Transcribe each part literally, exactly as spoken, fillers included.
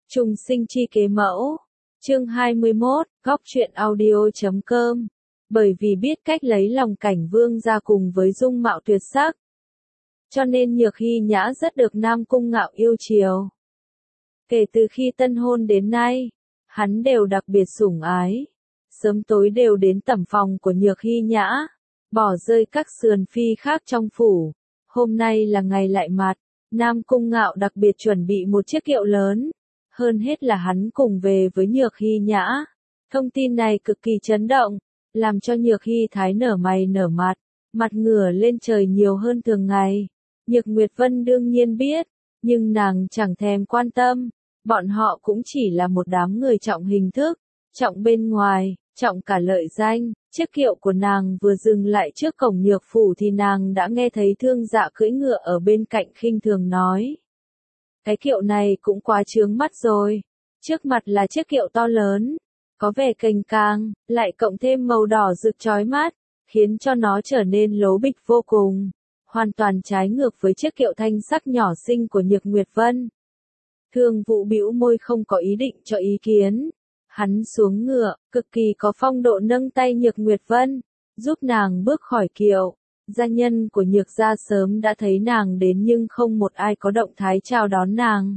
Trùng sinh chi kế mẫu. Chương hai mươi mốt, góc truyện audio chấm com. Bởi vì biết cách lấy lòng cảnh vương gia cùng với dung mạo tuyệt sắc, cho nên Nhược Hy Nhã rất được Nam Cung Ngạo yêu chiều. Kể từ khi tân hôn đến nay, hắn đều đặc biệt sủng ái. Sớm tối đều đến tẩm phòng của Nhược Hy Nhã, bỏ rơi các sườn phi khác trong phủ. Hôm nay là ngày lại mặt, Nam Cung Ngạo đặc biệt chuẩn bị một chiếc kiệu lớn. Hơn hết là hắn cùng về với Nhược Hy Nhã. Thông tin này cực kỳ chấn động, làm cho Nhược Hy Thái nở mày nở mặt, mặt ngửa lên trời nhiều hơn thường ngày. Nhược Nguyệt Vân đương nhiên biết, nhưng nàng chẳng thèm quan tâm. Bọn họ cũng chỉ là một đám người trọng hình thức, trọng bên ngoài, trọng cả lợi danh. Chiếc kiệu của nàng vừa dừng lại trước cổng Nhược phủ thì nàng đã nghe thấy Thương Dạ cưỡi ngựa ở bên cạnh khinh thường nói: cái kiệu này cũng quá chướng mắt rồi. Trước mặt là chiếc kiệu to lớn, có vẻ cành càng, lại cộng thêm màu đỏ rực chói mắt, khiến cho nó trở nên lố bịch vô cùng. Hoàn toàn trái ngược với chiếc kiệu thanh sắc nhỏ xinh của Nhược Nguyệt Vân. Thương Vũ bĩu môi không có ý định cho ý kiến. Hắn xuống ngựa, cực kỳ có phong độ nâng tay Nhược Nguyệt Vân, giúp nàng bước khỏi kiệu. Gia nhân của Nhược gia sớm đã thấy nàng đến nhưng không một ai có động thái chào đón nàng.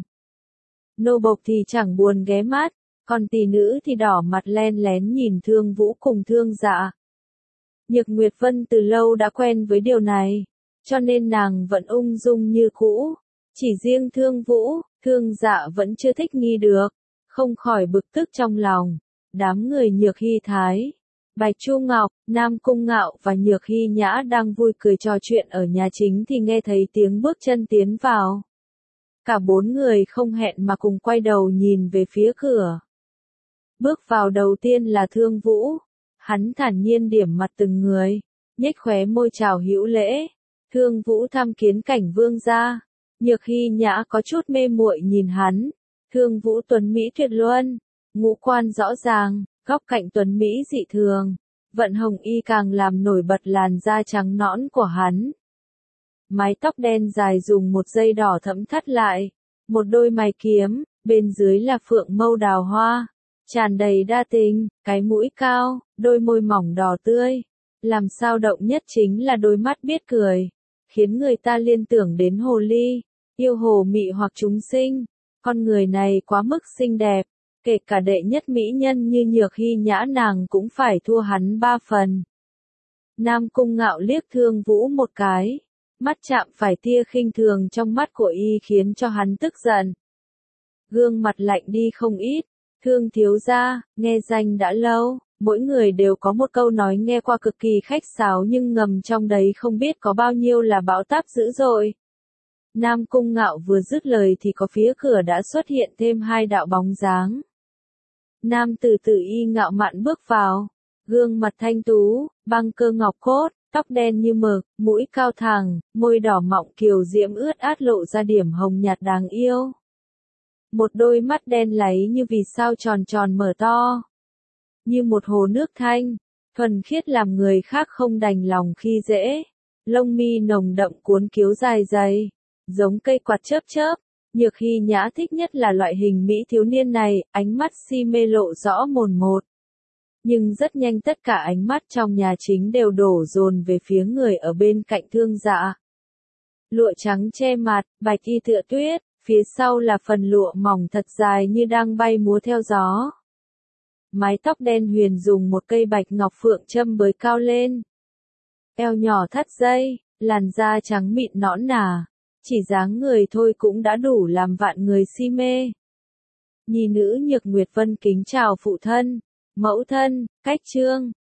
Nô bộc thì chẳng buồn ghé mắt, còn tỷ nữ thì đỏ mặt len lén nhìn Thương Vũ cùng Thương Dạ. Nhược Nguyệt Vân từ lâu đã quen với điều này, cho nên nàng vẫn ung dung như cũ. Chỉ riêng Thương Vũ, Thương Dạ vẫn chưa thích nghi được, không khỏi bực tức trong lòng. Đám người Nhược Hy Thái, Bạch Chu Ngọc, Nam Cung Ngạo và Nhược Hy Nhã đang vui cười trò chuyện ở nhà chính thì nghe thấy tiếng bước chân tiến vào. Cả bốn người không hẹn mà cùng quay đầu nhìn về phía cửa. Bước vào đầu tiên là Thương Vũ. Hắn thản nhiên điểm mặt từng người, nhếch khóe môi chào hữu lễ. Thương Vũ thăm kiến cảnh vương gia. Nhược Hy Nhã có chút mê muội nhìn hắn. Thương Vũ tuấn mỹ tuyệt luân, ngũ quan rõ ràng, góc cạnh tuấn mỹ dị thường. Vận hồng y càng làm nổi bật làn da trắng nõn của hắn. Mái tóc đen dài dùng một dây đỏ thẫm thắt lại, một đôi mày kiếm, bên dưới là phượng mâu đào hoa, tràn đầy đa tình, cái mũi cao, đôi môi mỏng đỏ tươi. Làm sao động nhất chính là đôi mắt biết cười, khiến người ta liên tưởng đến hồ ly, yêu hồ mị hoặc chúng sinh. Con người này quá mức xinh đẹp, kể cả đệ nhất mỹ nhân như Nhược Hy Nhã nàng cũng phải thua hắn ba phần. Nam Cung Ngạo liếc Thương Vũ một cái, mắt chạm phải tia khinh thường trong mắt của y khiến cho hắn tức giận. Gương mặt lạnh đi không ít. Thương thiếu gia, nghe danh đã lâu, mỗi người đều có một câu nói nghe qua cực kỳ khách sáo nhưng ngầm trong đấy không biết có bao nhiêu là bão táp dữ dội. Nam Cung Ngạo vừa dứt lời thì có phía cửa đã xuất hiện thêm hai đạo bóng dáng. Nam tử Tử Y ngạo mạn bước vào, gương mặt thanh tú, băng cơ ngọc cốt, tóc đen như mực, mũi cao thẳng, môi đỏ mọng kiều diễm ướt át lộ ra điểm hồng nhạt đáng yêu. Một đôi mắt đen láy như vì sao tròn tròn mở to, như một hồ nước thanh, thuần khiết làm người khác không đành lòng khi dễ. Lông mi nồng đậm cuốn kiếu dài dày, giống cây quạt chớp chớp. Nhược Hy Nhã thích nhất là loại hình mỹ thiếu niên này, ánh mắt si mê lộ rõ mồn một. Nhưng rất nhanh tất cả ánh mắt trong nhà chính đều đổ dồn về phía người ở bên cạnh Thương Dạ. Lụa trắng che mặt, bạch y tựa tuyết, phía sau là phần lụa mỏng thật dài như đang bay múa theo gió. Mái tóc đen huyền dùng một cây bạch ngọc phượng châm bới cao lên. Eo nhỏ thắt dây, làn da trắng mịn nõn nà. Chỉ dáng người thôi cũng đã đủ làm vạn người si mê. Nhi nữ Nhược Nguyệt Vân kính chào phụ thân, mẫu thân, cách trương.